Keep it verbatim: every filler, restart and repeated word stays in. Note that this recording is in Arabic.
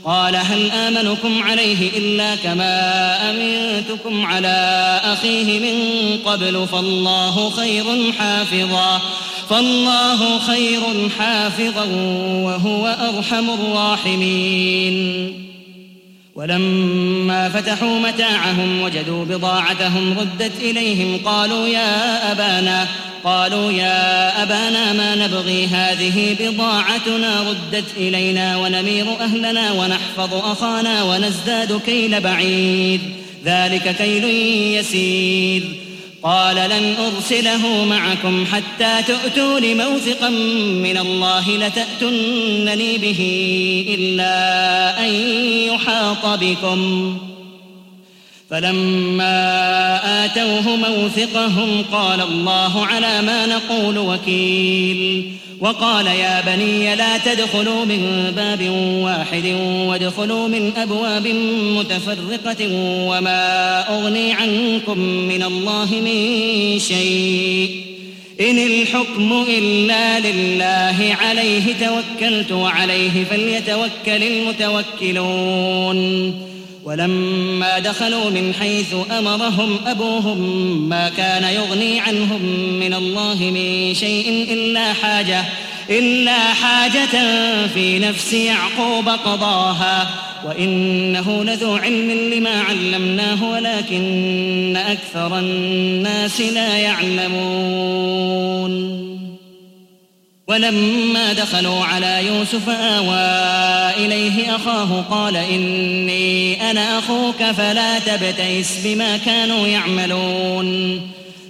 قال هل آمنكم عليه إلا كما أمنتكم على أخيه من قبل فالله خير حافظا فالله خير حافظا وهو أرحم الراحمين. ولما فتحوا متاعهم وجدوا بضاعتهم ردت إليهم قالوا يا أبانا قالوا يا أبانا ما نبغي هذه بضاعتنا ردت إلينا ونمير أهلنا ونحفظ أخانا ونزداد كيل بعيد ذلك كيل يسير. قال لن أرسله معكم حتى تؤتون موثقا من الله لتأتنني به إلا أن يحاط بكم. فلما آتوه موثقهم قال الله على ما نقول وكيل. وقال يا بني لا تدخلوا من باب واحد وادخلوا من أبواب متفرقة وما أغني عنكم من الله من شيء إن الحكم إلا لله عليه توكلت وعليه فليتوكل المتوكلون. ولما دخلوا من حيث أمرهم أبوهم ما كان يغني عنهم من الله من شيء إلا حاجة إلا حاجة في نفس يعقوب قضاها وإنه لذو علم لما علمناه ولكن أكثر الناس لا يعلمون. ولما دخلوا على يوسف آوى إليه أخاه قال إني أنا أخوك فلا تبتئس بما كانوا يعملون.